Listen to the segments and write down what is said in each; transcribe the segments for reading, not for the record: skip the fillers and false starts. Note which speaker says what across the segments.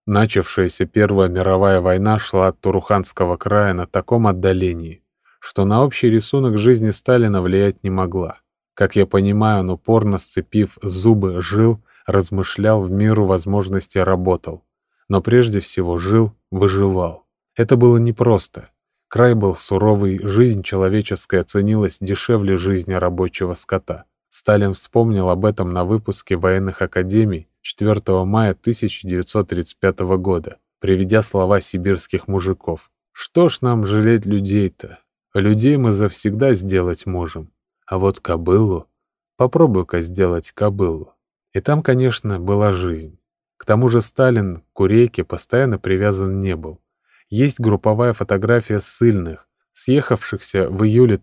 Speaker 1: Начавшаяся Первая мировая война шла от Туруханского края на таком отдалении, что на общий рисунок жизни Сталина влиять не могла. Как я понимаю, он упорно сцепив зубы жил, размышлял, в меру возможности работал. Но прежде всего жил, выживал. Это было непросто. Край был суровый, жизнь человеческая ценилась дешевле жизни рабочего скота. Сталин вспомнил об этом на выпуске военных академий 4 мая 1935 года, приведя слова сибирских мужиков. «Что ж нам жалеть людей-то? Людей мы завсегда сделать можем. А вот кобылу? Попробуй-ка сделать кобылу». И там, конечно, была жизнь. К тому же Сталин к Курейке постоянно привязан не был. Есть групповая фотография ссыльных, съехавшихся в июле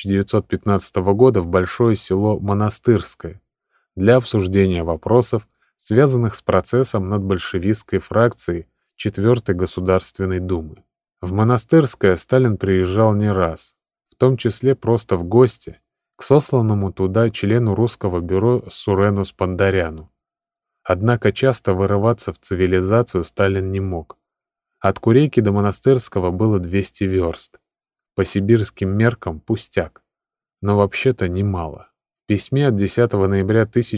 Speaker 1: 1915 года в большое село Монастырское для обсуждения вопросов, связанных с процессом над большевистской фракцией 4-й Государственной Думы. В Монастырское Сталин приезжал не раз, в том числе просто в гости, к сосланному туда члену русского бюро Сурену Спандаряну. Однако часто вырываться в цивилизацию Сталин не мог. От Курейки до Монастырского было 200 верст. По сибирским меркам пустяк, но вообще-то немало. В письме от 10 ноября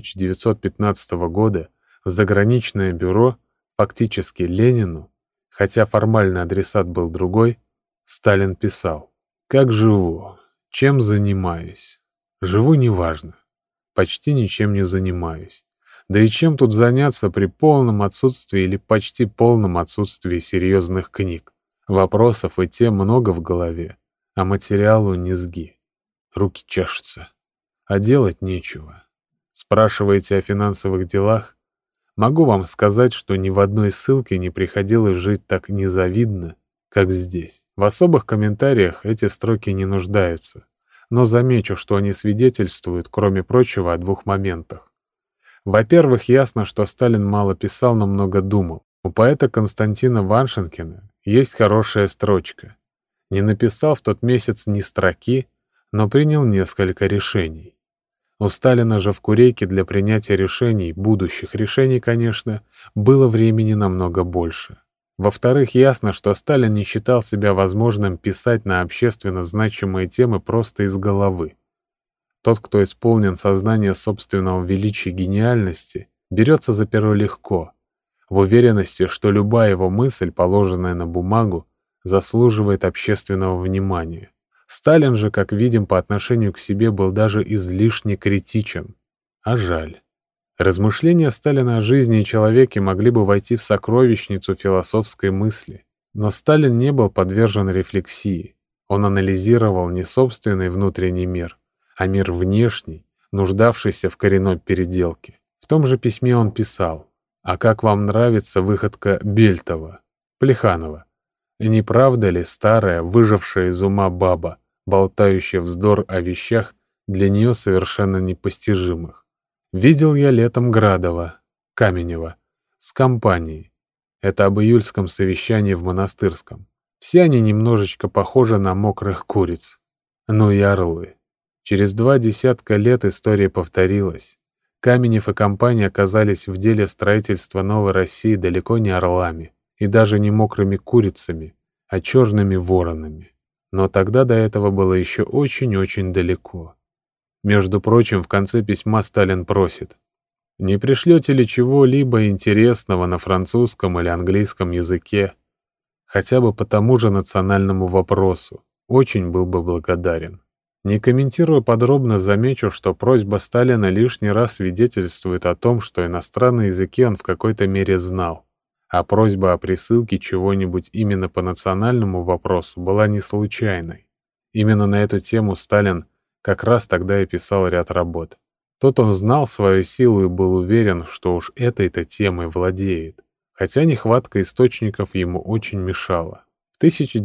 Speaker 1: 1915 года в заграничное бюро, фактически Ленину, хотя формальный адресат был другой, Сталин писал: «Как живу? Чем занимаюсь? Живу неважно. Почти ничем не занимаюсь. Да и чем тут заняться при полном отсутствии или почти полном отсутствии серьезных книг? Вопросов и тем много в голове, а материалу низги. Руки чешутся. А делать нечего. Спрашиваете о финансовых делах? Могу вам сказать, что ни в одной ссылке не приходилось жить так незавидно, как здесь. В особых комментариях эти строки не нуждаются, но замечу, что они свидетельствуют, кроме прочего, о двух моментах. Во-первых, ясно, что Сталин мало писал, но много думал. У поэта Константина Ваншинкина есть хорошая строчка. Не написал в тот месяц ни строки, но принял несколько решений. У Сталина же в Курейке для принятия решений, будущих решений, конечно, было времени намного больше. Во-вторых, ясно, что Сталин не считал себя возможным писать на общественно значимые темы просто из головы. Тот, кто исполнен сознания собственного величия и гениальности, берется за перо легко, в уверенности, что любая его мысль, положенная на бумагу, заслуживает общественного внимания. Сталин же, как видим, по отношению к себе был даже излишне критичен. А жаль. Размышления Сталина о жизни и человеке могли бы войти в сокровищницу философской мысли. Но Сталин не был подвержен рефлексии. Он анализировал не собственный внутренний мир, а мир внешний, нуждавшийся в коренной переделке. В том же письме он писал: «А как вам нравится выходка Бельтова, Плеханова? Не правда ли старая, выжившая из ума баба, болтающая вздор о вещах для нее совершенно непостижимых? Видел я летом Градова, Каменева, с компанией. Это об июльском совещании в Монастырском. Все они немножечко похожи на мокрых куриц. Ну и орлы. Через 2 десятка лет история повторилась. Каменев и компания оказались в деле строительства новой России далеко не орлами и даже не мокрыми курицами, а черными воронами. Но тогда до этого было еще очень-очень далеко. Между прочим, в конце письма Сталин просит: «Не пришлете ли чего-либо интересного на французском или английском языке? Хотя бы по тому же национальному вопросу. Очень был бы благодарен». Не комментируя подробно, замечу, что просьба Сталина лишний раз свидетельствует о том, что иностранные языки он в какой-то мере знал, а просьба о присылке чего-нибудь именно по национальному вопросу была не случайной. Именно на эту тему Сталин как раз тогда и писал ряд работ. Тут он знал свою силу и был уверен, что уж этой-то темой владеет, хотя нехватка источников ему очень мешала. В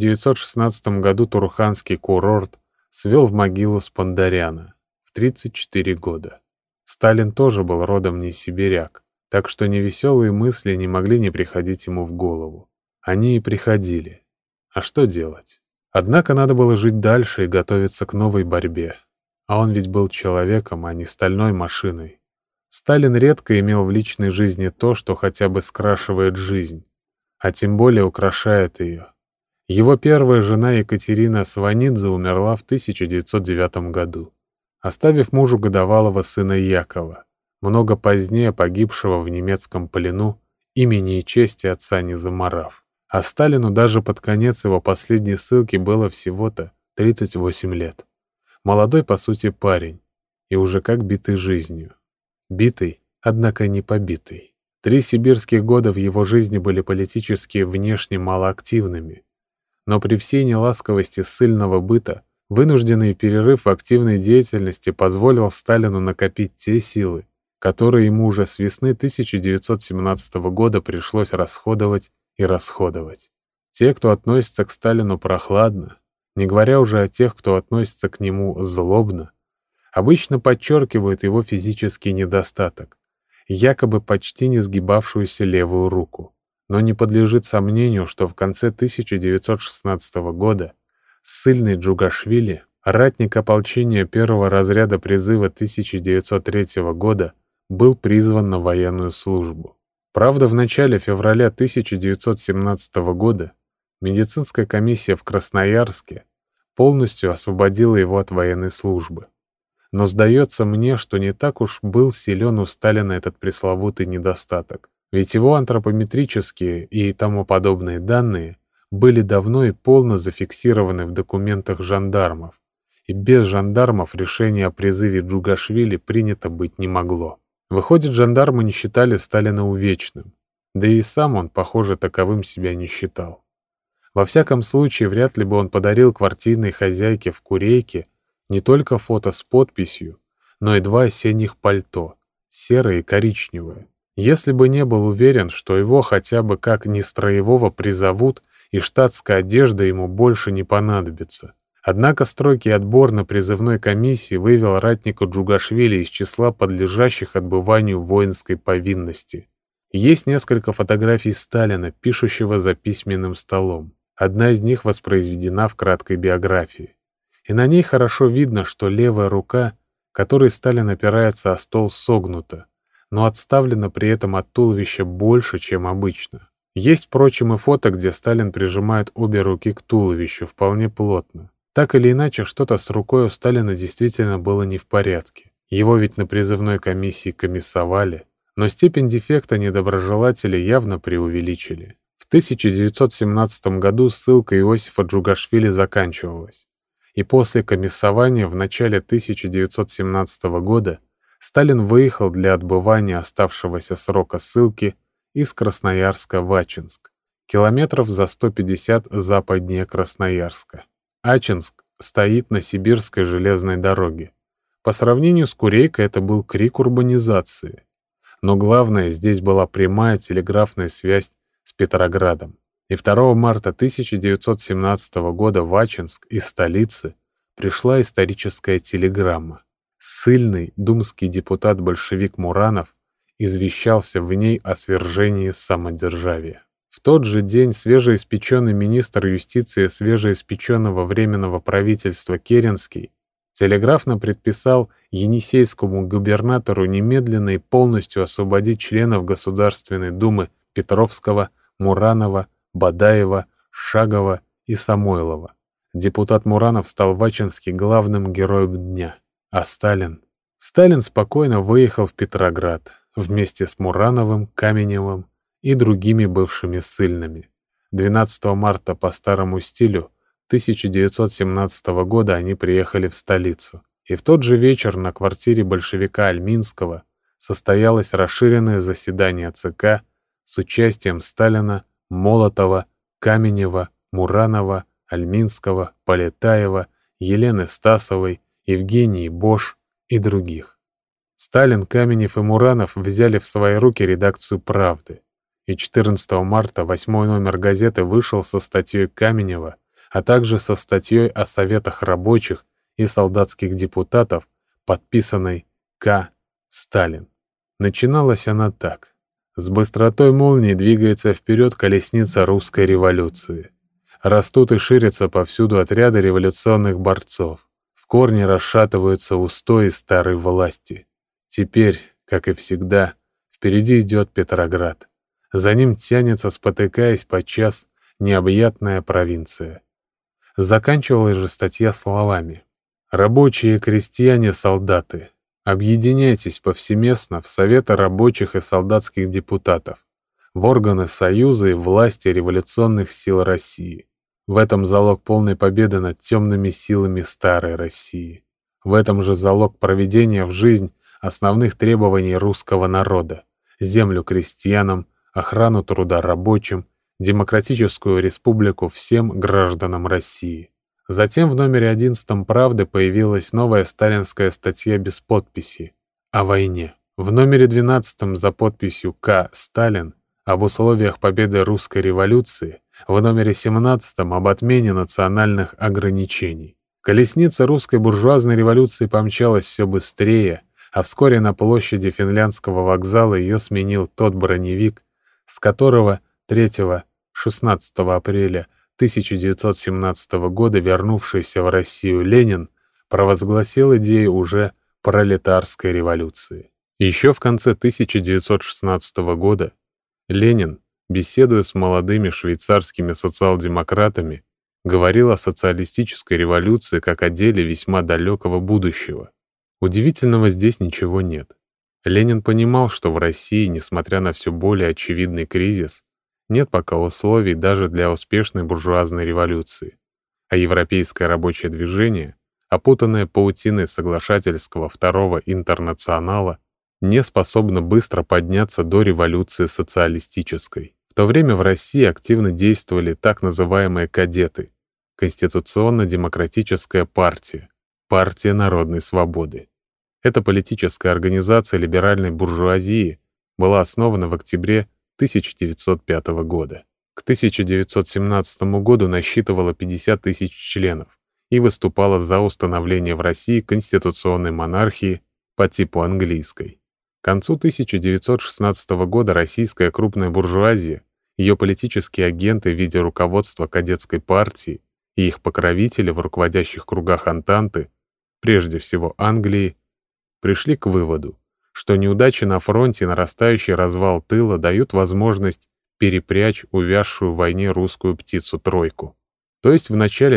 Speaker 1: 1916 году Туруханский курорт свел в могилу Спандаряна в 34 года. Сталин тоже был родом не сибиряк, так что невеселые мысли не могли не приходить ему в голову. Они и приходили. А что делать? Однако надо было жить дальше и готовиться к новой борьбе. А он ведь был человеком, а не стальной машиной. Сталин редко имел в личной жизни то, что хотя бы скрашивает жизнь. а тем более украшает ее. Его первая жена Екатерина Сванидзе умерла в 1909 году, оставив мужу годовалого сына Якова, много позднее погибшего в немецком плену, имени и чести отца не замарав. А Сталину даже под конец его последней ссылки было всего-то 38 лет. Молодой, по сути, парень, и уже как битый жизнью. Битый, однако не побитый. 3 сибирских года в его жизни были политически внешне малоактивными, но при всей неласковости ссыльного быта вынужденный перерыв в активной деятельности позволил Сталину накопить те силы, которые ему уже с весны 1917 года пришлось расходовать и расходовать. Те, кто относится к Сталину прохладно, не говоря уже о тех, кто относится к нему злобно, обычно подчеркивают его физический недостаток, якобы почти не сгибавшуюся левую руку. Но не подлежит сомнению, что в конце 1916 года ссыльный Джугашвили, ратник ополчения первого разряда призыва 1903 года, был призван на военную службу. Правда, в начале февраля 1917 года медицинская комиссия в Красноярске полностью освободила его от военной службы. Но сдается мне, что не так уж был силен у Сталина этот пресловутый недостаток, ведь его антропометрические и тому подобные данные были давно и полно зафиксированы в документах жандармов, и без жандармов решение о призыве Джугашвили принято быть не могло. Выходит, жандармы не считали Сталина увечным, да и сам он, похоже, таковым себя не считал. Во всяком случае, вряд ли бы он подарил квартирной хозяйке в Курейке не только фото с подписью, но и 2 осенних пальто, серое и коричневое, если бы не был уверен, что его хотя бы как нестроевого призовут и штатская одежда ему больше не понадобится. Однако строгий отбор на призывной комиссии вывел ратника Джугашвили из числа подлежащих отбыванию воинской повинности. Есть несколько фотографий Сталина, пишущего за письменным столом. Одна из них воспроизведена в краткой биографии. И на ней хорошо видно, что левая рука, которой Сталин опирается о стол, согнута, но отставлена при этом от туловища больше, чем обычно. Есть, впрочем, и фото, где Сталин прижимает обе руки к туловищу вполне плотно. Так или иначе, что-то с рукой у Сталина действительно было не в порядке. Его ведь на призывной комиссии комиссовали, но степень дефекта недоброжелатели явно преувеличили. В 1917 году ссылка Иосифа Джугашвили заканчивалась, и после комиссования в начале 1917 года Сталин выехал для отбывания оставшегося срока ссылки из Красноярска в Ачинск, километров за 150 западнее Красноярска. Ачинск стоит на Сибирской железной дороге. По сравнению с Курейкой это был крик урбанизации. Но главное, здесь была прямая телеграфная связь с Петроградом. И 2 марта 1917 года в Ачинск из столицы пришла историческая телеграмма. Ссыльный думский депутат-большевик Муранов извещался в ней о свержении самодержавия. В тот же день свежеиспеченный министр юстиции свежеиспеченного Временного правительства Керенский телеграфно предписал енисейскому губернатору немедленно и полностью освободить членов Государственной Думы Петровского, Муранова, Бадаева, Шагова и Самойлова. Депутат Муранов стал в Ачинске главным героем дня. А Сталин? Сталин спокойно выехал в Петроград вместе с Мурановым, Каменевым и другими бывшими ссыльными. 12 марта по старому стилю 1917 года они приехали в столицу. И в тот же вечер на квартире большевика Альминского состоялось расширенное заседание ЦК с участием Сталина, Молотова, Каменева, Муранова, Альминского, Полетаева, Елены Стасовой, Евгении Бош и других. Сталин, Каменев и Муранов взяли в свои руки редакцию «Правды», и 14 марта 8-й номер газеты вышел со статьей Каменева, а также со статьей о советах рабочих и солдатских депутатов, подписанной К. Сталин. Начиналась она так. С быстротой молнии двигается вперед колесница русской революции. Растут и ширятся повсюду отряды революционных борцов. В корне расшатываются устои старой власти. Теперь, как и всегда, впереди идет Петроград. За ним тянется, спотыкаясь подчас, необъятная провинция. Заканчивалась же статья словами: «Рабочие, крестьяне, солдаты, объединяйтесь повсеместно в Советы рабочих и солдатских депутатов, в органы Союза и власти революционных сил России. В этом залог полной победы над темными силами старой России. В этом же залог проведения в жизнь основных требований русского народа: землю крестьянам, охрану труда рабочим, демократическую республику всем гражданам России». Затем в номере 11 «Правды» появилась новая сталинская статья без подписи о войне. В номере 12 за подписью «К. Сталин» об условиях победы русской революции, в номере 17 об отмене национальных ограничений. Колесница русской буржуазной революции помчалась все быстрее, а вскоре на площади Финляндского вокзала ее сменил тот броневик, с которого 3-16 апреля 1917 года вернувшийся в Россию Ленин провозгласил идею уже пролетарской революции. Еще в конце 1916 года Ленин, беседуя с молодыми швейцарскими социал-демократами, говорил о социалистической революции как о деле весьма далекого будущего. Удивительного здесь ничего нет. Ленин понимал, что в России, несмотря на все более очевидный кризис, нет пока условий даже для успешной буржуазной революции, а европейское рабочее движение, опутанное паутиной соглашательского Второго интернационала, не способно быстро подняться до революции социалистической. В то время в России активно действовали так называемые кадеты, Конституционно-демократическая партия, партия народной свободы. Эта политическая организация либеральной буржуазии была основана в октябре 1905 года. К 1917 году насчитывала 50 тысяч членов и выступала за установление в России конституционной монархии по типу английской. К концу 1916 года российская крупная буржуазия, ее политические агенты в виде руководства кадетской партии и их покровители в руководящих кругах Антанты, прежде всего Англии, пришли к выводу, что неудачи на фронте и нарастающий развал тыла дают возможность перепрячь увязшую в войне русскую птицу-тройку. То есть в начале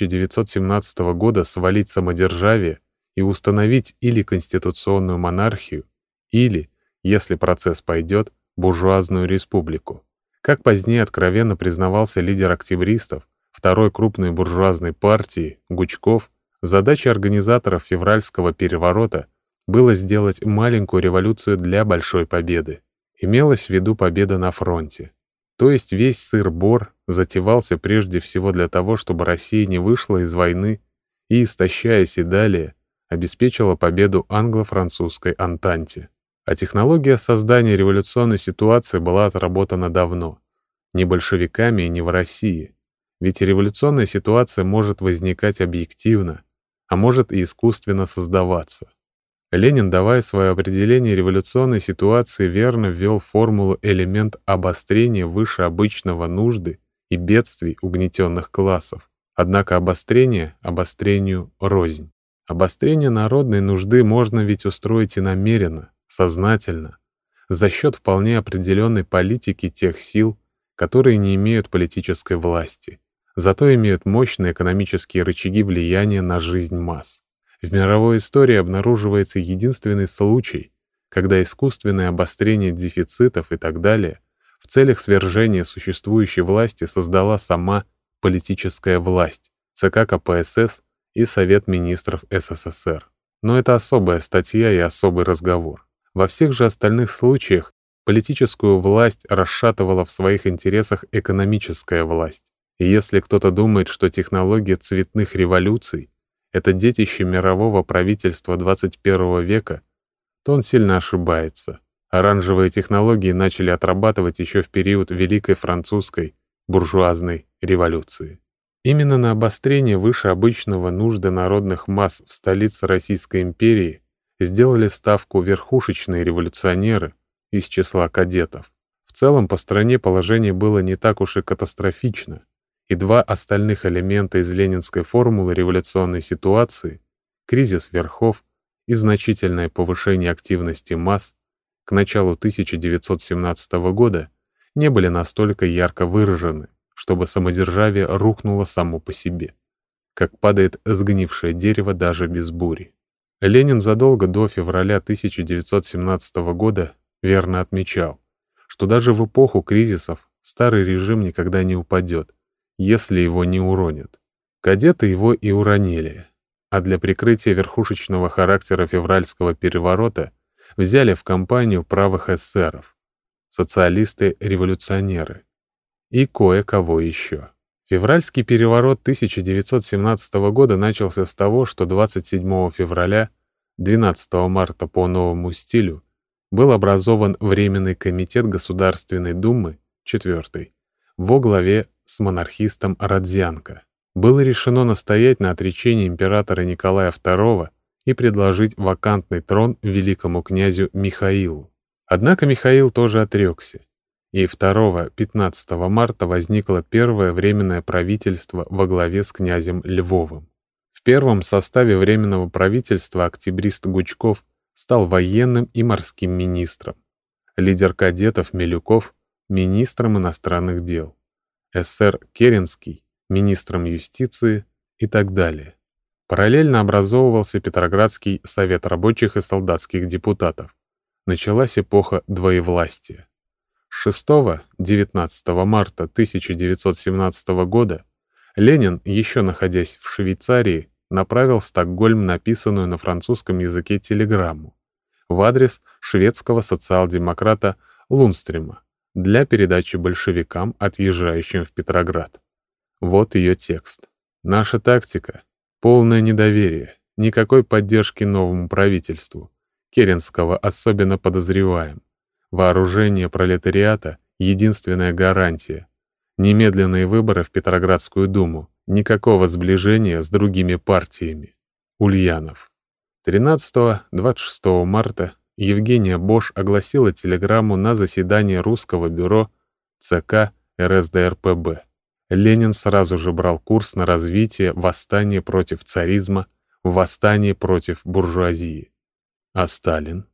Speaker 1: 1917 года свалить самодержавие и установить или конституционную монархию, или, если процесс пойдет, буржуазную республику. Как позднее откровенно признавался лидер октябристов, второй крупной буржуазной партии, Гучков, задачей организаторов февральского переворота было сделать маленькую революцию для большой победы. Имелась в виду победа на фронте. То есть весь сыр-бор затевался прежде всего для того, чтобы Россия не вышла из войны и, истощаясь и далее, обеспечила победу англо-французской Антанте. А технология создания революционной ситуации была отработана давно. Не большевиками и не в России. Ведь революционная ситуация может возникать объективно, а может и искусственно создаваться. Ленин, давая свое определение революционной ситуации, верно ввел формулу элемент обострения выше обычного нужды и бедствий угнетенных классов. Однако обострение обострению рознь. Обострение народной нужды можно ведь устроить и намеренно, сознательно, за счет вполне определенной политики тех сил, которые не имеют политической власти, зато имеют мощные экономические рычаги влияния на жизнь масс. В мировой истории обнаруживается единственный случай, когда искусственное обострение дефицитов и так далее в целях свержения существующей власти создала сама политическая власть, ЦК КПСС и Совет министров СССР. Но это особая статья и особый разговор. Во всех же остальных случаях политическую власть расшатывала в своих интересах экономическая власть. И если кто-то думает, что технология цветных революций — это детище мирового правительства 21 века, то он сильно ошибается. Оранжевые технологии начали отрабатывать еще в период Великой Французской буржуазной революции. Именно на обострение выше обычного нужды народных масс в столице Российской империи сделали ставку верхушечные революционеры из числа кадетов. В целом по стране положение было не так уж и катастрофично, и два остальных элемента из ленинской формулы революционной ситуации — кризис верхов и значительное повышение активности масс — к началу 1917 года не были настолько ярко выражены, чтобы самодержавие рухнуло само по себе, как падает сгнившее дерево даже без бури. Ленин задолго до февраля 1917 года верно отмечал, что даже в эпоху кризисов старый режим никогда не упадет, если его не уронят. Кадеты его и уронили, а для прикрытия верхушечного характера февральского переворота взяли в компанию правых эсеров, социалисты-революционеры и кое-кого еще. Февральский переворот 1917 года начался с того, что 27 февраля, 12 марта по новому стилю, был образован Временный комитет Государственной Думы, 4, во главе с монархистом Родзянко. Было решено настоять на отречении императора Николая II и предложить вакантный трон великому князю Михаилу. Однако Михаил тоже отрекся, и 2-15 марта возникло первое Временное правительство во главе с князем Львовым. В первом составе Временного правительства октябрист Гучков стал военным и морским министром, лидер кадетов Милюков — министром иностранных дел, эсер Керенский — министром юстиции и так далее. Параллельно образовывался Петроградский совет рабочих и солдатских депутатов. Началась эпоха двоевластия. 6-19 марта 1917 года Ленин, еще находясь в Швейцарии, направил в Стокгольм написанную на французском языке телеграмму в адрес шведского социал-демократа Лундстрема для передачи большевикам, отъезжающим в Петроград. Вот ее текст. «Наша тактика — полное недоверие, никакой поддержки новому правительству. Керенского особенно подозреваем. Вооружение пролетариата — единственная гарантия. Немедленные выборы в Петроградскую думу, никакого сближения с другими партиями. Ульянов». 13-26 марта Евгения Бош огласила телеграмму на заседании Русского бюро ЦК РСДРПб. Ленин сразу же брал курс на развитие восстания против царизма, восстание против буржуазии. А Сталин?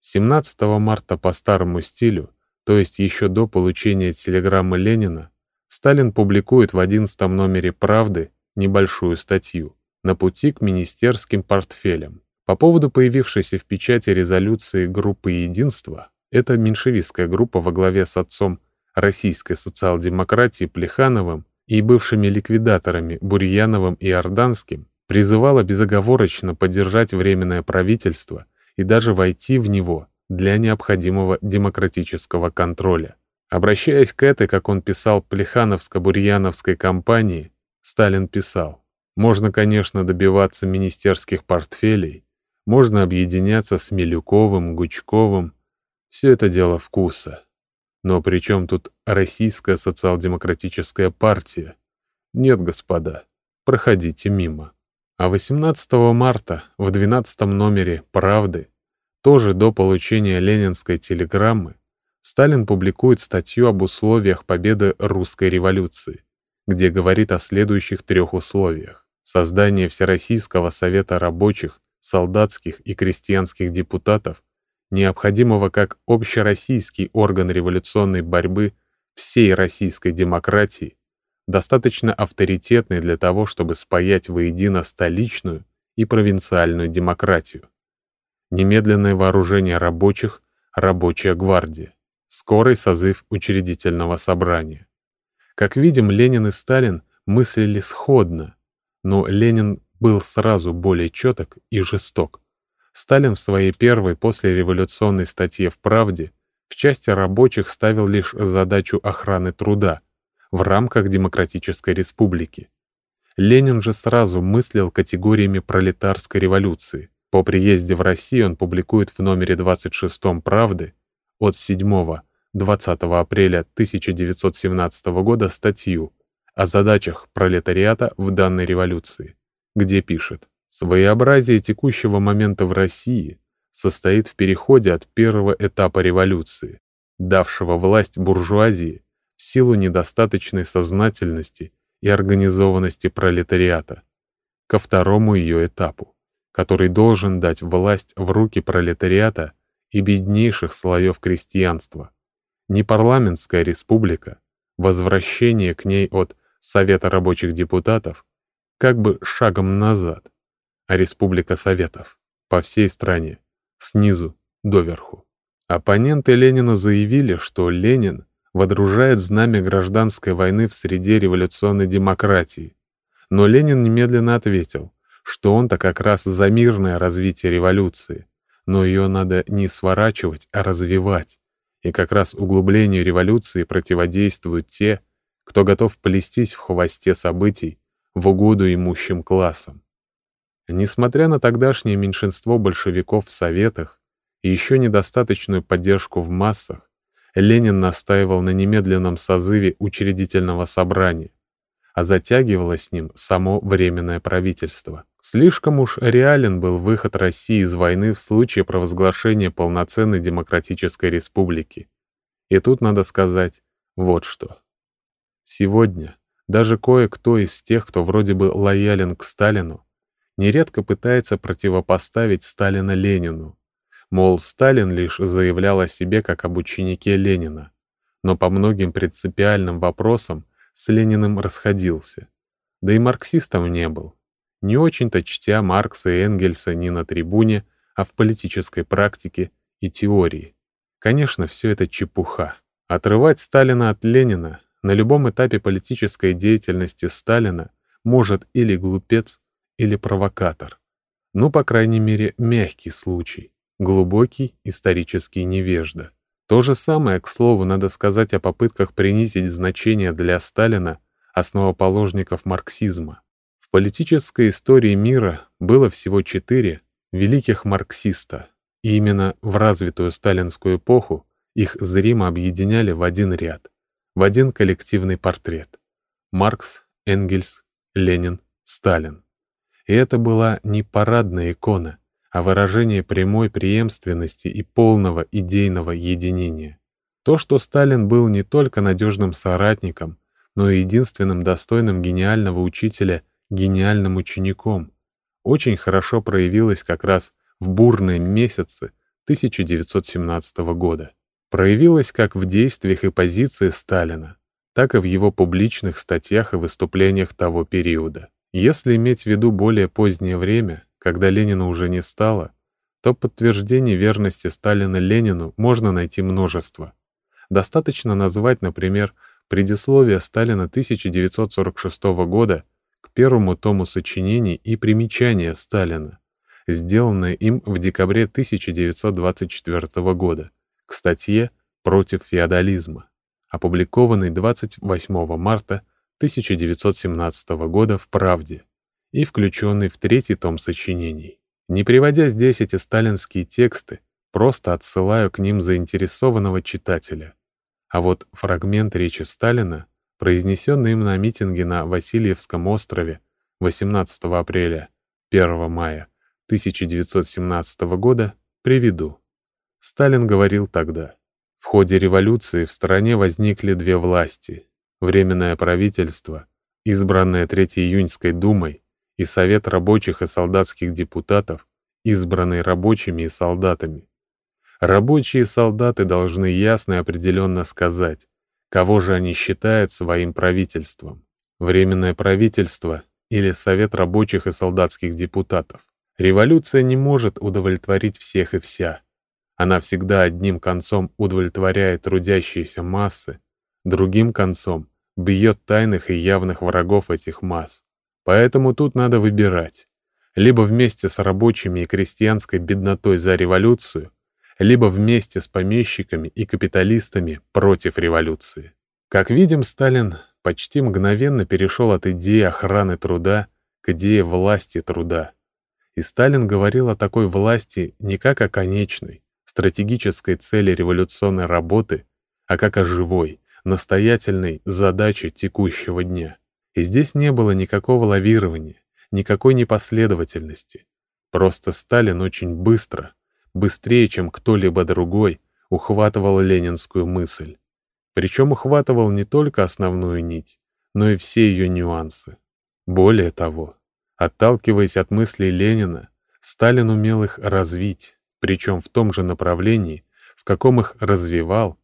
Speaker 1: 17 марта по старому стилю, то есть еще до получения телеграммы Ленина, Сталин публикует в 11 номере «Правды» небольшую статью «На пути к министерским портфелям». По поводу появившейся в печати резолюции группы «Единство», эта меньшевистская группа во главе с отцом российской социал-демократии Плехановым и бывшими ликвидаторами Бурьяновым и Орданским призывала безоговорочно поддержать Временное правительство и даже войти в него для необходимого демократического контроля. Обращаясь к этой, как он писал, Плехановско-Бурьяновской кампании, Сталин писал: «Можно, конечно, добиваться министерских портфелей, можно объединяться с Милюковым, Гучковым, все это дело вкуса. Но при чем тут Российская социал-демократическая партия? Нет, господа, проходите мимо». А 18 марта в 12 номере «Правды», тоже до получения ленинской телеграммы, Сталин публикует статью об условиях победы русской революции, где говорит о следующих 3 условиях: создание Всероссийского совета рабочих, солдатских и крестьянских депутатов, необходимого как общероссийский орган революционной борьбы всей российской демократии, достаточно авторитетный для того, чтобы спаять воедино столичную и провинциальную демократию. Немедленное вооружение рабочих, рабочая гвардия, скорый созыв учредительного собрания. Как видим, Ленин и Сталин мыслили сходно, но Ленин был сразу более четок и жесток. Сталин в своей первой послереволюционной статье в «Правде» в части рабочих ставил лишь задачу охраны труда в рамках демократической республики. Ленин же сразу мыслил категориями пролетарской революции. По приезде в Россию он публикует в номере 26 «Правды» от 7-20 апреля 1917 года статью о задачах пролетариата в данной революции, где пишет: «Своеобразие текущего момента в России состоит в переходе от первого этапа революции, давшего власть буржуазии в силу недостаточной сознательности и организованности пролетариата, ко второму ее этапу, который должен дать власть в руки пролетариата и беднейших слоев крестьянства, Не парламентская республика, возвращение к ней от Совета рабочих депутатов как бы шагом назад, а республика Советов по всей стране, снизу доверху. Оппоненты Ленина заявили, что Ленин водружает знамя гражданской войны в среде революционной демократии. Но Ленин немедленно ответил, что он-то как раз за мирное развитие революции, но ее надо не сворачивать, а развивать. И как раз углублению революции противодействуют те, кто готов плестись в хвосте событий в угоду имущим классам. Несмотря на тогдашнее меньшинство большевиков в Советах и еще недостаточную поддержку в массах, Ленин настаивал на немедленном созыве учредительного собрания, а затягивало с ним само Временное правительство. Слишком уж реален был выход России из войны в случае провозглашения полноценной демократической республики. И тут надо сказать вот что. Сегодня даже кое-кто из тех, кто вроде бы лоялен к Сталину, нередко пытается противопоставить Сталина Ленину. Мол, Сталин лишь заявлял о себе как об ученике Ленина, но по многим принципиальным вопросам с Лениным расходился. Да и марксистом не был. Не очень-то чтя Маркса и Энгельса не на трибуне, а в политической практике и теории. Конечно, все это чепуха. Отрывать Сталина от Ленина на любом этапе политической деятельности Сталина может или глупец, или провокатор. Ну, по крайней мере, мягкий случай. Глубокий исторический невежда. То же самое, к слову, надо сказать о попытках принизить значение для Сталина основоположников марксизма. В политической истории мира было всего 4 великих марксиста, и именно в развитую сталинскую эпоху их зримо объединяли в один ряд, в один коллективный портрет. Маркс, Энгельс, Ленин, Сталин. И это была не парадная икона, а выражение прямой преемственности и полного идейного единения. То, что Сталин был не только надежным соратником, но и единственным достойным гениального учителя гениальным учеником, очень хорошо проявилось как раз в бурные месяцы 1917 года. Проявилось как в действиях и позиции Сталина, так и в его публичных статьях и выступлениях того периода. Если иметь в виду более позднее время, когда Ленина уже не стало, то подтверждений верности Сталина Ленину можно найти множество. Достаточно назвать, например, предисловие Сталина 1946 года к первому тому сочинений и примечания Сталина, сделанное им в декабре 1924 года к статье «Против феодализма», опубликованной 28 марта 1917 года в «Правде» и включенный в 3-й том сочинений. Не приводя здесь эти сталинские тексты, просто отсылаю к ним заинтересованного читателя. А вот фрагмент речи Сталина, произнесенный им на митинге на Васильевском острове 18 апреля 1 мая 1917 года, приведу. Сталин говорил тогда: «В ходе революции в стране возникли 2 власти — Временное правительство, избранное 3-й июньской думой, и Совет рабочих и солдатских депутатов, избранный рабочими и солдатами. Рабочие и солдаты должны ясно и определенно сказать, кого же они считают своим правительством: Временное правительство или Совет рабочих и солдатских депутатов. Революция не может удовлетворить всех и вся. Она всегда одним концом удовлетворяет трудящиеся массы, другим концом бьет тайных и явных врагов этих масс. Поэтому тут надо выбирать: либо вместе с рабочими и крестьянской беднотой за революцию, либо вместе с помещиками и капиталистами против революции». Как видим, Сталин почти мгновенно перешел от идеи охраны труда к идее власти труда. И Сталин говорил о такой власти не как о конечной, стратегической цели революционной работы, а как о живой, настоятельной задаче текущего дня. И здесь не было никакого лавирования, никакой непоследовательности. Просто Сталин очень быстро, быстрее, чем кто-либо другой, ухватывал ленинскую мысль. Причем ухватывал не только основную нить, но и все ее нюансы. Более того, отталкиваясь от мыслей Ленина, Сталин умел их развить, причем в том же направлении, в каком их развивал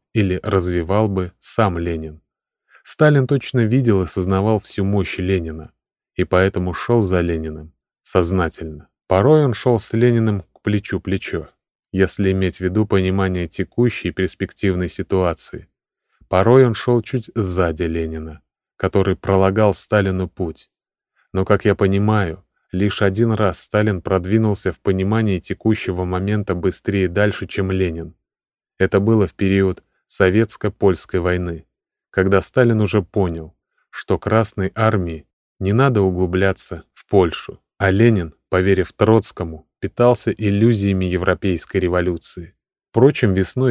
Speaker 1: или развивал бы сам Ленин. Сталин точно видел и сознавал всю мощь Ленина, и поэтому шел за Лениным сознательно. Порой он шел с Лениным к плечу-плечо, если иметь в виду понимание текущей перспективной ситуации. Порой он шел чуть сзади Ленина, который пролагал Сталину путь. Но, как я понимаю, лишь один раз Сталин продвинулся в понимании текущего момента быстрее и дальше, чем Ленин. Это было в период Советско-Польской войны, когда Сталин уже понял, что Красной армии не надо углубляться в Польшу, а Ленин, поверив Троцкому, питался иллюзиями европейской революции. Впрочем, весной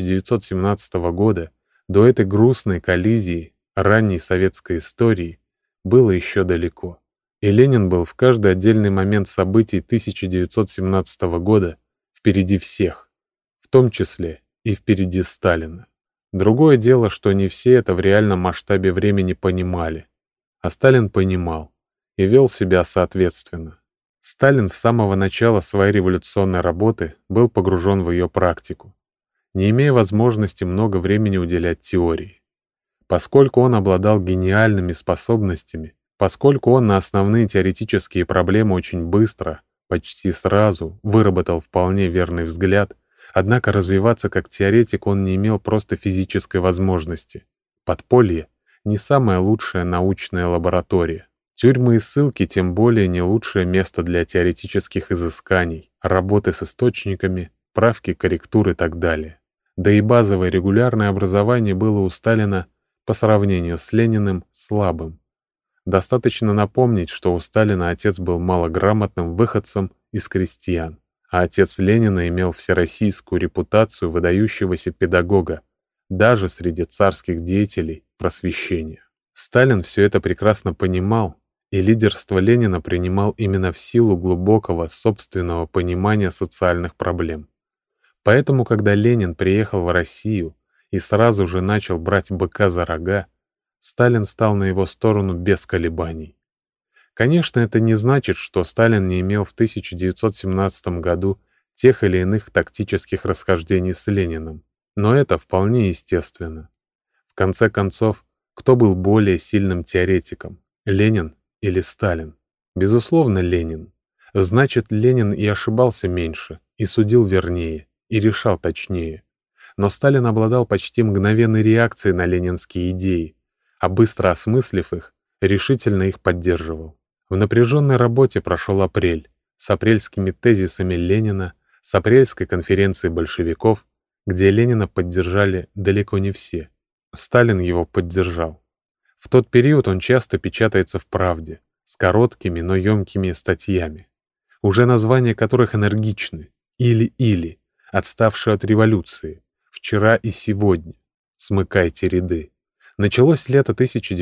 Speaker 1: 1917 года до этой грустной коллизии ранней советской истории было еще далеко. И Ленин был в каждый отдельный момент событий 1917 года впереди всех, в том числе и впереди Сталина. Другое дело, что не все это в реальном масштабе времени понимали. А Сталин понимал и вел себя соответственно. Сталин с самого начала своей революционной работы был погружен в ее практику, не имея возможности много времени уделять теории. Поскольку он обладал гениальными способностями, поскольку он на основные теоретические проблемы очень быстро, почти сразу, выработал вполне верный взгляд, однако развиваться как теоретик он не имел просто физической возможности. Подполье — не самая лучшая научная лаборатория. Тюрьмы и ссылки тем более не лучшее место для теоретических изысканий, работы с источниками, правки, корректуры и так далее. Да и базовое регулярное образование было у Сталина, по сравнению с Лениным, слабым. Достаточно напомнить, что у Сталина отец был малограмотным выходцем из крестьян, а отец Ленина имел всероссийскую репутацию выдающегося педагога, даже среди царских деятелей просвещения. Сталин все это прекрасно понимал, и лидерство Ленина принимал именно в силу глубокого собственного понимания социальных проблем. Поэтому, когда Ленин приехал в Россию и сразу же начал брать быка за рога, Сталин стал на его сторону без колебаний. Конечно, это не значит, что Сталин не имел в 1917 году тех или иных тактических расхождений с Лениным, но это вполне естественно. В конце концов, кто был более сильным теоретиком, Ленин или Сталин? Безусловно, Ленин. Значит, Ленин и ошибался меньше, и судил вернее, и решал точнее. Но Сталин обладал почти мгновенной реакцией на ленинские идеи, а быстро осмыслив их, решительно их поддерживал. В напряженной работе прошел апрель, с апрельскими тезисами Ленина, с апрельской конференцией большевиков, где Ленина поддержали далеко не все. Сталин его поддержал. В тот период он часто печатается в «Правде», с короткими, но емкими статьями, уже названия которых энергичны: «Или-или», «Отставшие от революции», «Вчера и сегодня», «Смыкайте ряды». Началось лето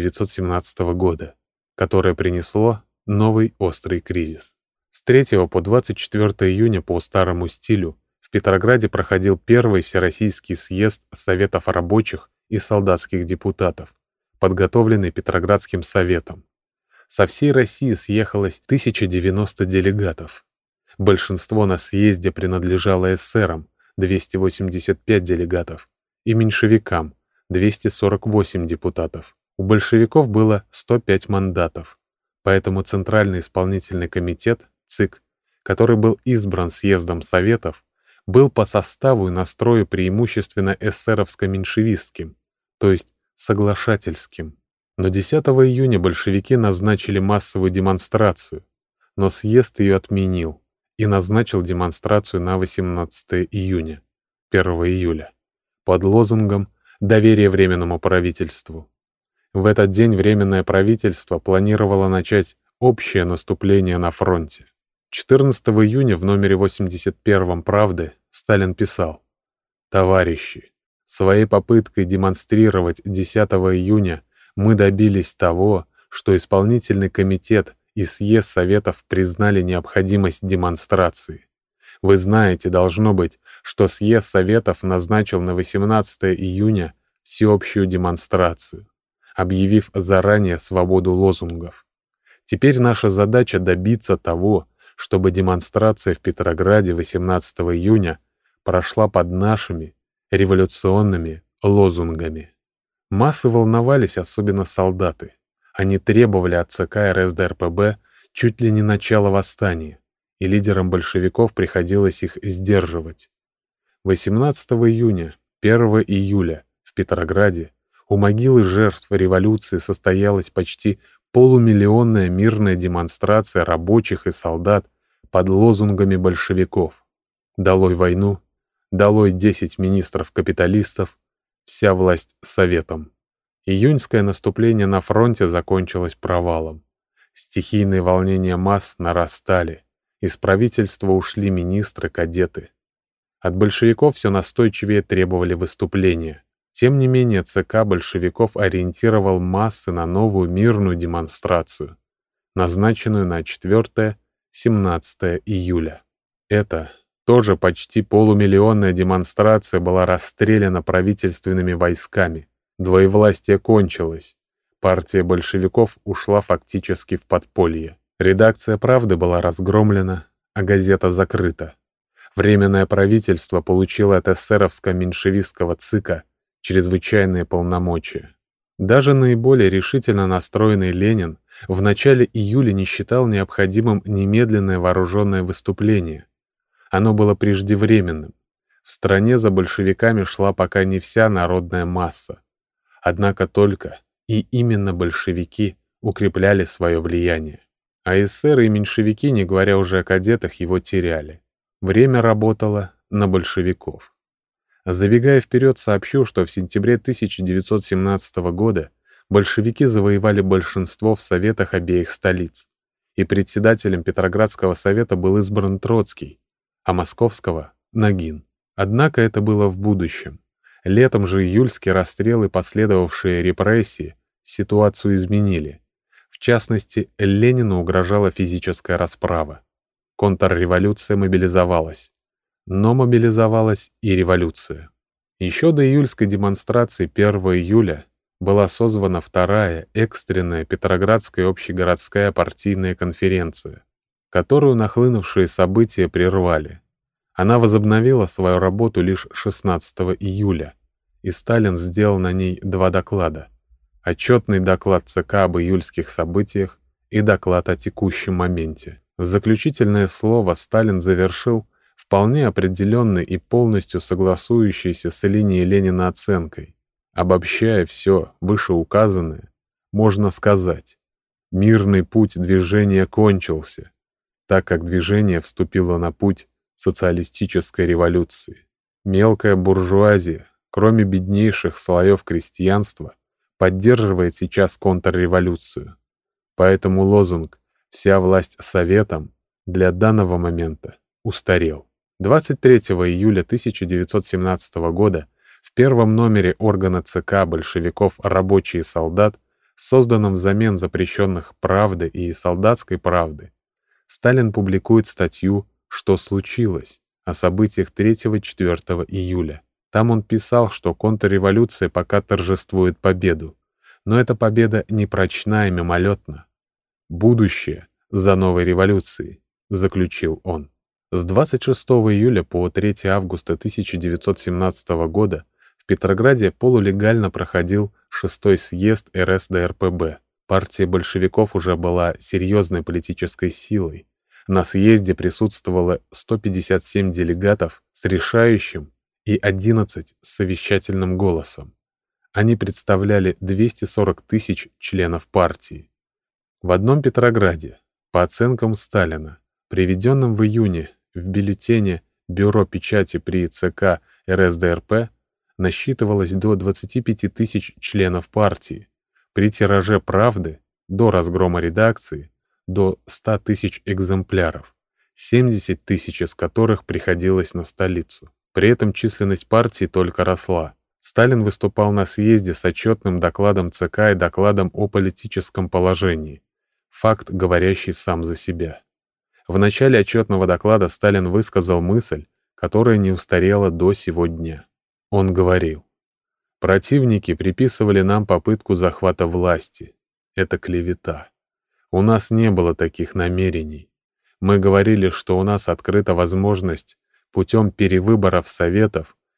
Speaker 1: 1917 года, которое принесло новый острый кризис. С 3 по 24 июня по старому стилю в Петрограде проходил первый Всероссийский съезд Советов рабочих и солдатских депутатов, подготовленный Петроградским советом. Со всей России съехалось 1090 делегатов. Большинство на съезде принадлежало эсерам, 285 делегатов, и меньшевикам, 248 депутатов. У большевиков было 105 мандатов, поэтому Центральный исполнительный комитет, ЦИК, который был избран съездом Советов, был по составу и настрою преимущественно эсеровско-меньшевистским, то есть соглашательским. Но 10 июня большевики назначили массовую демонстрацию, но съезд ее отменил и назначил демонстрацию на 18 июня, 1 июля, под лозунгом «Доверие Временному правительству». В этот день Временное правительство планировало начать общее наступление на фронте. 14 июня в номере 81 «Правды» Сталин писал: «Товарищи, своей попыткой демонстрировать 10 июня мы добились того, что исполнительный комитет и съезд Советов признали необходимость демонстрации. Вы знаете, должно быть, что съезд Советов назначил на 18 июня всеобщую демонстрацию, объявив заранее свободу лозунгов. Теперь наша задача добиться того, чтобы демонстрация в Петрограде 18 июня прошла под нашими революционными лозунгами. Массы волновались, особенно солдаты. Они требовали от ЦК РСДРПб чуть ли не начала восстания, и лидерам большевиков приходилось их сдерживать. 18 июня, 1 июля в Петрограде у могилы жертв революции состоялась почти полумиллионная мирная демонстрация рабочих и солдат под лозунгами большевиков: «Долой войну», «Долой 10 министров-капиталистов», «Вся власть советам». Июньское наступление на фронте закончилось провалом. Стихийные волнения масс нарастали. Из правительства ушли министры, кадеты. От большевиков все настойчивее требовали выступления. Тем не менее, ЦК большевиков ориентировал массы на новую мирную демонстрацию, назначенную на 4-17 июля. Эта тоже почти полумиллионная демонстрация была расстреляна правительственными войсками. Двоевластие кончилось. Партия большевиков ушла фактически в подполье. Редакция «Правды» была разгромлена, а газета закрыта. Временное правительство получило от эсеровско-меньшевистского ЦИКа чрезвычайные полномочия. Даже наиболее решительно настроенный Ленин в начале июля не считал необходимым немедленное вооруженное выступление. Оно было преждевременным. В стране за большевиками шла пока не вся народная масса. Однако только и именно большевики укрепляли свое влияние. А эсеры и меньшевики, не говоря уже о кадетах, его теряли. Время работало на большевиков. Забегая вперед, сообщу, что в сентябре 1917 года большевики завоевали большинство в советах обеих столиц, и председателем Петроградского совета был избран Троцкий, а Московского — Нагин. Однако это было в будущем. Летом же июльские расстрелы и последовавшие репрессии ситуацию изменили. В частности, Ленину угрожала физическая расправа. Контрреволюция мобилизовалась. Но мобилизовалась и революция. Еще до июльской демонстрации 1 июля была созвана вторая экстренная Петроградская общегородская партийная конференция, которую нахлынувшие события прервали. Она возобновила свою работу лишь 16 июля, и Сталин сделал на ней 2 доклада: отчетный доклад ЦК об июльских событиях и доклад о текущем моменте. Заключительное слово Сталин завершил вполне определенной и полностью согласующейся с линией Ленина оценкой. Обобщая все вышеуказанное, можно сказать: мирный путь движения кончился, так как движение вступило на путь социалистической революции. Мелкая буржуазия, кроме беднейших слоев крестьянства, поддерживает сейчас контрреволюцию. Поэтому лозунг «Вся власть советам» для данного момента устарел. 23 июля 1917 года в первом номере органа ЦК большевиков «Рабочий и солдат», созданном взамен запрещенных «Правды» и «Солдатской правды», Сталин публикует статью «Что случилось?» о событиях 3-4 июля. Там он писал, что контрреволюция пока торжествует победу, но эта победа не прочна и мимолетна. «Будущее за новой революцией», заключил он. С 26 июля по 3 августа 1917 года в Петрограде полулегально проходил 6-й съезд РСДРПб. Партия большевиков уже была серьезной политической силой. На съезде присутствовало 157 делегатов с решающим и 11 с совещательным голосом. Они представляли 240 тысяч членов партии. В одном Петрограде, по оценкам Сталина, приведенном в июне в бюллетене Бюро печати при ЦК РСДРП, насчитывалось до 25 тысяч членов партии. При тираже «Правды» до разгрома редакции до 100 тысяч экземпляров, 70 тысяч из которых приходилось на столицу. При этом численность партии только росла. Сталин выступал на съезде с отчетным докладом ЦК и докладом о политическом положении. Факт, говорящий сам за себя. В начале отчетного доклада Сталин высказал мысль, которая не устарела до сего дня. Он говорил: «Противники приписывали нам попытку захвата власти. Это клевета. У нас не было таких намерений. Мы говорили, что у нас открыта возможность путем перевыборов советов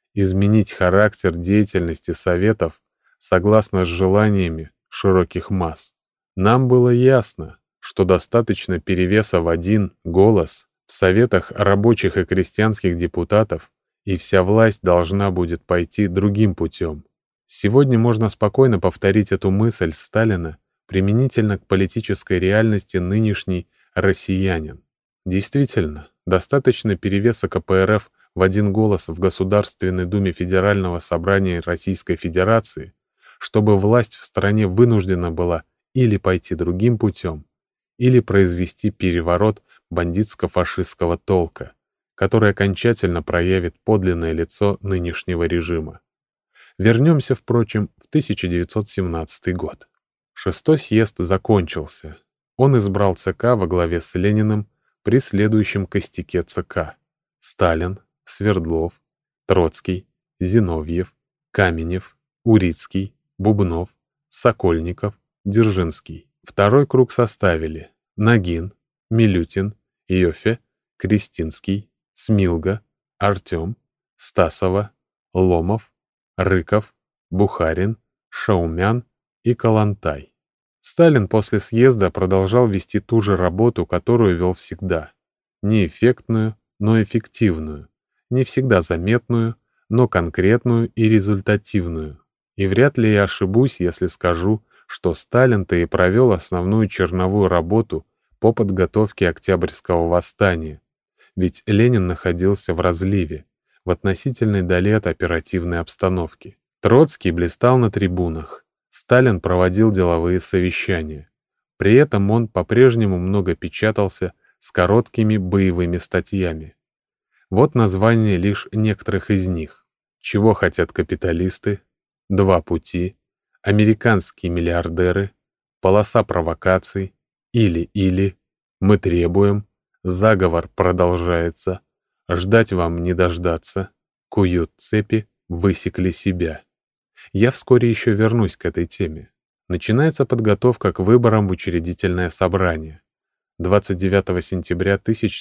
Speaker 1: изменить характер деятельности Советов согласно с желаниями широких масс. Нам было ясно, что достаточно перевеса в один голос в Советах рабочих и крестьянских депутатов, и вся власть должна будет пойти другим путем. Сегодня можно спокойно повторить эту мысль Сталина применительно к политической реальности нынешний россиянин. Действительно, достаточно перевеса КПРФ в один голос в Государственной Думе Федерального собрания Российской Федерации, чтобы власть в стране вынуждена была или пойти другим путем, или произвести переворот бандитско-фашистского толка, который окончательно проявит подлинное лицо нынешнего режима. Вернемся, впрочем, в 1917 год. Шестой съезд закончился. Он избрал ЦК во главе с Лениным при следующем костяке ЦК: Сталин, Свердлов, Троцкий, Зиновьев, Каменев, Урицкий, Бубнов, Сокольников, Дзержинский. Второй круг составили Нагин, Милютин, Йоффе, Крестинский, Смилга, Артем, Стасова, Ломов, Рыков, Бухарин, Шаумян и Калантай. Сталин после съезда продолжал вести ту же работу, которую вел всегда. Неэффектную, но эффективную. Не всегда заметную, но конкретную и результативную. И вряд ли я ошибусь, если скажу, что Сталин-то и провел основную черновую работу по подготовке Октябрьского восстания. Ведь Ленин находился в разливе, в относительной дали от оперативной обстановки. Троцкий блистал на трибунах. Сталин проводил деловые совещания. При этом он по-прежнему много печатался с короткими боевыми статьями. Вот название лишь некоторых из них: «Чего хотят капиталисты?», «Два пути», «Американские миллиардеры», «Полоса провокаций», «Или-или», «Мы требуем», «Заговор продолжается», «Ждать вам не дождаться», «Куют цепи», «Высекли себя». Я вскоре еще вернусь к этой теме. Начинается подготовка к выборам в учредительное собрание. 29 сентября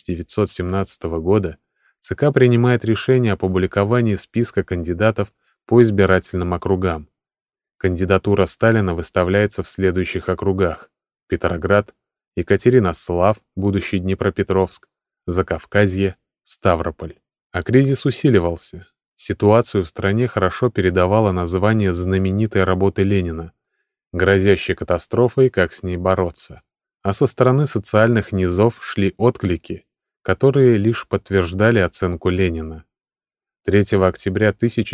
Speaker 1: 1917 года ЦК принимает решение о публиковании списка кандидатов по избирательным округам. Кандидатура Сталина выставляется в следующих округах: Петроград, Екатеринослав, будущий Днепропетровск, Закавказье, Ставрополь. А кризис усиливался. Ситуацию в стране хорошо передавало название знаменитой работы Ленина, грозящей катастрофой, как с ней бороться. А со стороны социальных низов шли отклики, которые лишь подтверждали оценку Ленина. 3 октября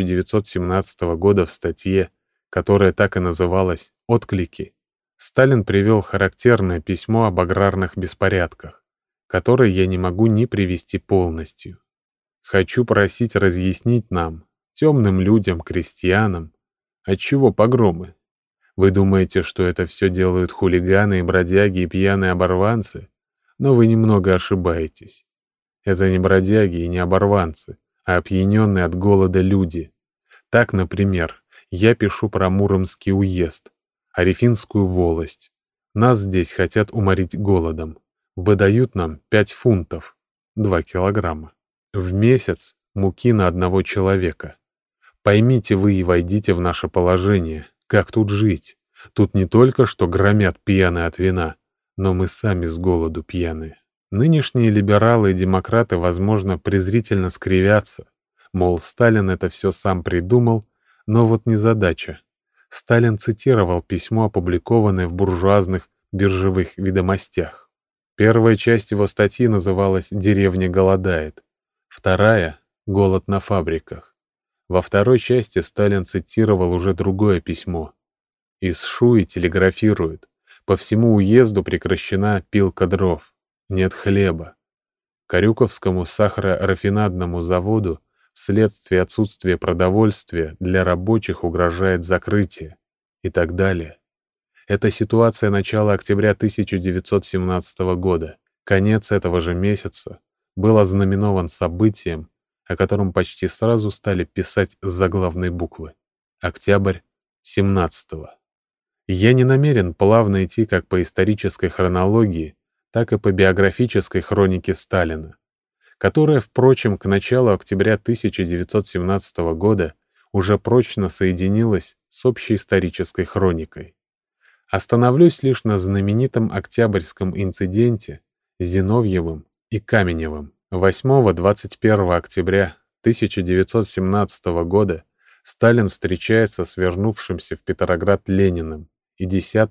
Speaker 1: 1917 года в статье, которая так и называлась «Отклики», Сталин привел характерное письмо об аграрных беспорядках, которое я не могу не привести полностью. «Хочу просить разъяснить нам, темным людям, крестьянам, отчего погромы? Вы думаете, что это все делают хулиганы и бродяги и пьяные оборванцы? Но вы немного ошибаетесь. Это не бродяги и не оборванцы, а опьяненные от голода люди. Так, например, я пишу про Муромский уезд, Арефинскую волость. Нас здесь хотят уморить голодом. Выдают нам 5 фунтов, 2 килограмма, в месяц муки на одного человека. Поймите вы и войдите в наше положение. Как тут жить? Тут не только что громят пьяные от вина, но мы сами с голоду пьяные». Нынешние либералы и демократы, возможно, презрительно скривятся, мол, Сталин это все сам придумал, но вот незадача. Сталин цитировал письмо, опубликованное в буржуазных биржевых ведомостях. Первая часть его статьи называлась «Деревня голодает», вторая — «Голод на фабриках». Во второй части Сталин цитировал уже другое письмо. Из Шуи телеграфируют: по всему уезду прекращена пилка дров, нет хлеба. Корюковскому сахарорафинадному заводу вследствие отсутствия продовольствия для рабочих угрожает закрытие и так далее. Это ситуация начала октября 1917 года. Конец этого же месяца был ознаменован событием, о котором почти сразу стали писать с заглавной буквы. Октябрь 17-го. Я не намерен плавно идти как по исторической хронологии, так и по биографической хронике Сталина. которое, впрочем, к началу октября 1917 года уже прочно соединилось с общей исторической хроникой. Остановлюсь лишь на знаменитом Октябрьском инциденте с Зиновьевым и Каменевым. 8-21 октября 1917 года Сталин встречается с вернувшимся в Петроград Лениным, и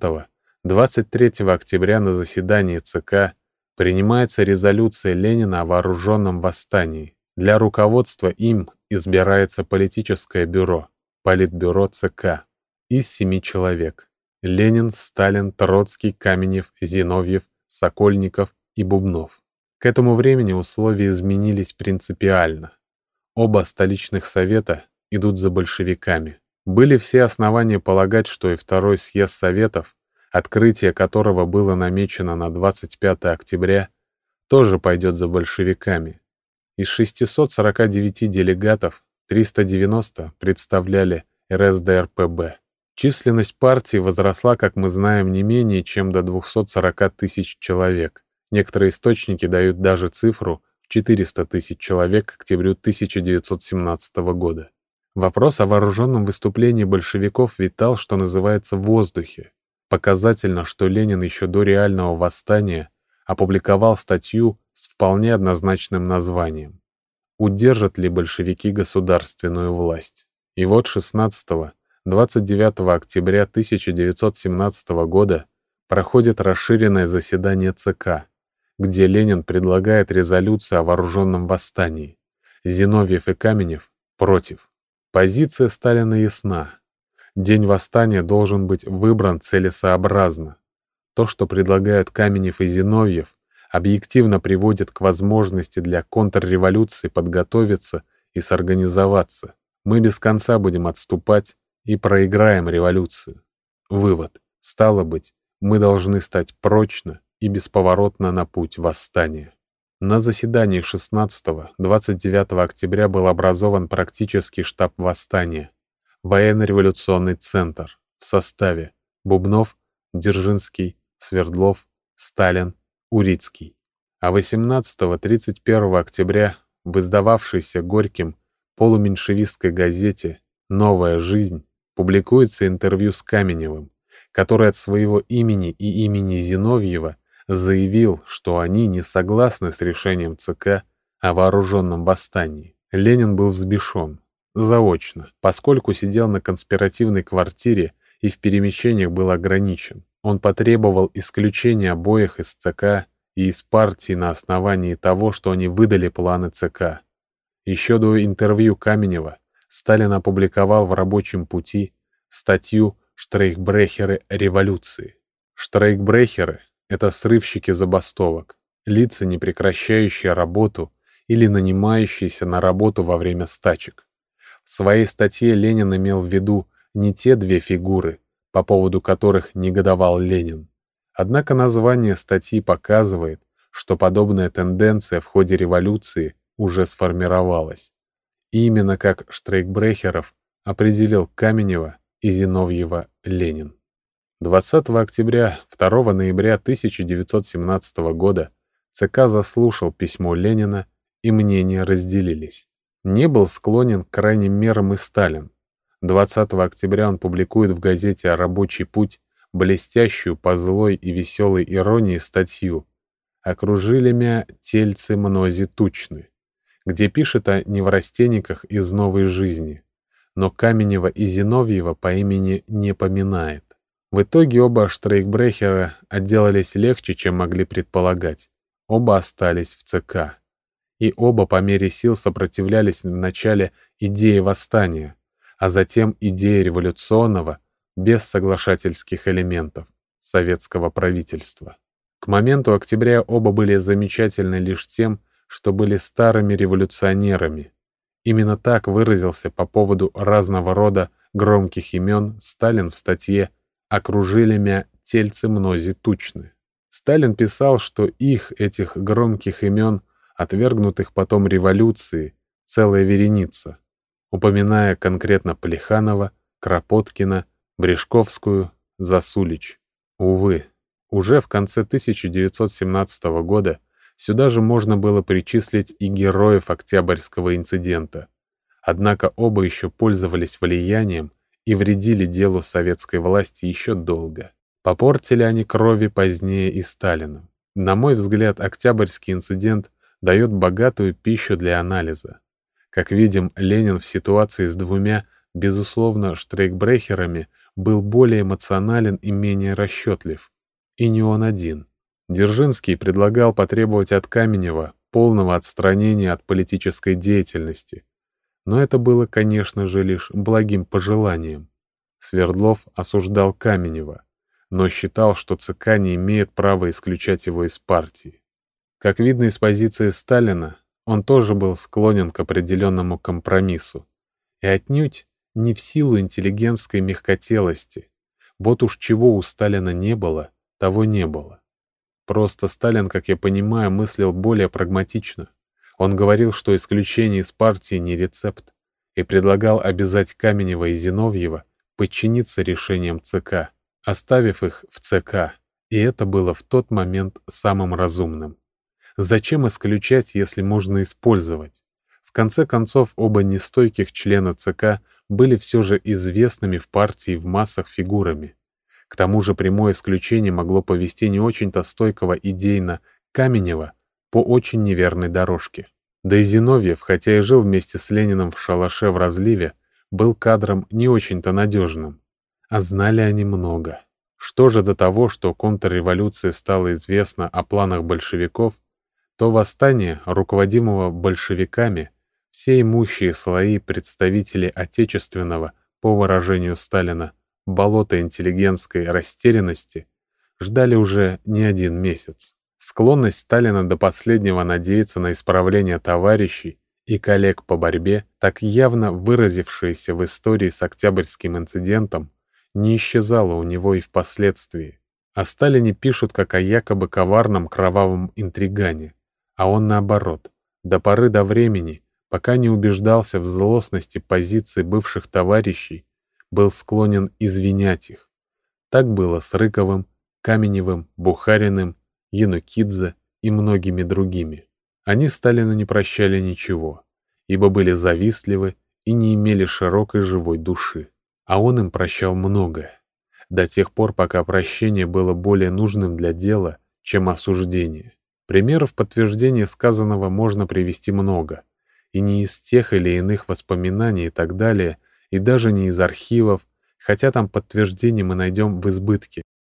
Speaker 1: 10-23 октября на заседании ЦК принимается резолюция Ленина о вооруженном восстании. Для руководства им избирается политическое бюро, Политбюро ЦК, из 7 человек: Ленин, Сталин, Троцкий, Каменев, Зиновьев, Сокольников и Бубнов. К этому времени условия изменились принципиально. Оба столичных совета идут за большевиками. Были все основания полагать, что и второй съезд Советов, открытие которого было намечено на 25 октября, тоже пойдет за большевиками. Из 649 делегатов 390 представляли РСДРПб. Численность партии возросла, как мы знаем, не менее чем до 240 тысяч человек. Некоторые источники дают даже цифру в 400 тысяч человек к октябрю 1917 года. Вопрос о вооруженном выступлении большевиков витал, что называется, в воздухе. Показательно, что Ленин еще до реального восстания опубликовал статью с вполне однозначным названием «Удержат ли большевики государственную власть?». И вот 16-29 октября 1917 года проходит расширенное заседание ЦК, где Ленин предлагает резолюцию о вооруженном восстании. Зиновьев и Каменев против. Позиция Сталина ясна. День восстания должен быть выбран целесообразно. То, что предлагают Каменев и Зиновьев, объективно приводит к возможности для контрреволюции подготовиться и сорганизоваться. Мы без конца будем отступать и проиграем революцию. Вывод. Стало быть, мы должны стать прочно и бесповоротно на путь восстания. На заседании 16-29 октября был образован практический штаб восстания, военно-революционный центр в составе Бубнов, Дзержинский, Свердлов, Сталин, Урицкий. А 18-31 октября в издававшейся Горьким полуменьшевистской газете «Новая жизнь» публикуется интервью с Каменевым, который от своего имени и имени Зиновьева заявил, что они не согласны с решением ЦК о вооруженном восстании. Ленин был взбешен, заочно, поскольку сидел на конспиративной квартире и в перемещениях был ограничен. Он потребовал исключения обоих из ЦК и из партии на основании того, что они выдали планы ЦК. Еще до интервью Каменева Сталин опубликовал в «Рабочем пути» статью «Штрейхбрехеры революции». Штрейхбрехеры — это срывщики забастовок, лица, не прекращающие работу или нанимающиеся на работу во время стачек. В своей статье Ленин имел в виду не те две фигуры, по поводу которых негодовал Ленин. Однако название статьи показывает, что подобная тенденция в ходе революции уже сформировалась. И именно как штрейхбрехеров определил Каменева и Зиновьева Ленин. 20 октября, 2 ноября 1917 года ЦК заслушал письмо Ленина, и мнения разделились. Не был склонен к крайним мерам и Сталин. 20 октября он публикует в газете «Рабочий путь» блестящую по злой и веселой иронии статью «Окружили мя тельцы мнози тучны», где пишет о неврастенниках из «Новой жизни», но Каменева и Зиновьева по имени не поминает. В итоге оба штрейхбрехера отделались легче, чем могли предполагать. Оба остались в ЦК. И оба по мере сил сопротивлялись вначале идее восстания, а затем идее революционного, без соглашательских элементов, советского правительства. К моменту октября оба были замечательны лишь тем, что были старыми революционерами. Именно так выразился по поводу разного рода громких имен Сталин в статье «Окружили мя тельцы мнози тучны». Сталин писал, что этих громких имен, отвергнутых потом революции, целая вереница, упоминая конкретно Плеханова, Кропоткина, Брешковскую, Засулич. Увы, уже в конце 1917 года Сюда же можно было причислить и героев Октябрьского инцидента. Однако оба еще пользовались влиянием и вредили делу советской власти еще долго. Попортили они крови позднее и Сталину. На мой взгляд, Октябрьский инцидент дает богатую пищу для анализа. Как видим, Ленин в ситуации с двумя, безусловно, штрейкбрехерами был более эмоционален и менее расчетлив. И не он один. Дзержинский предлагал потребовать от Каменева полного отстранения от политической деятельности. Но это было, конечно же, лишь благим пожеланием. Свердлов осуждал Каменева, но считал, что ЦК не имеет права исключать его из партии. Как видно из позиции Сталина, он тоже был склонен к определенному компромиссу. И отнюдь не в силу интеллигентской мягкотелости. Вот уж чего у Сталина не было, того не было. Просто Сталин, как я понимаю, мыслил более прагматично. Он говорил, что исключение из партии не рецепт, и предлагал обязать Каменева и Зиновьева подчиниться решениям ЦК, оставив их в ЦК, и это было в тот момент самым разумным. Зачем исключать, если можно использовать? В конце концов, оба нестойких члена ЦК были все же известными в партии в массах фигурами. К тому же прямое исключение могло повести не очень-то стойкого идейно Каменева по очень неверной дорожке. Да и Зиновьев, хотя и жил вместе с Лениным в шалаше в Разливе, был кадром не очень-то надежным. А знали они много. Что же до того, что контрреволюции стало известно о планах большевиков, то восстание, руководимого большевиками, все имущие слои представителей отечественного, по выражению Сталина, болота интеллигентской растерянности, ждали уже не один месяц. Склонность Сталина до последнего надеяться на исправление товарищей и коллег по борьбе, так явно выразившаяся в истории с Октябрьским инцидентом, не исчезала у него и впоследствии. О Сталине пишут как о якобы коварном кровавом интригане, а он наоборот, до поры до времени, пока не убеждался в злостности позиций бывших товарищей, был склонен извинять их. Так было с Рыковым, Каменевым, Бухариным, Янукидзе и многими другими. Они Сталину не прощали ничего, ибо были завистливы и не имели широкой живой души. А он им прощал многое, до тех пор, пока прощение было более нужным для дела, чем осуждение. Примеров подтверждения сказанного можно привести много, и не из тех или иных воспоминаний и так далее, и даже не из архивов, хотя там подтверждение мы найдем в избытке.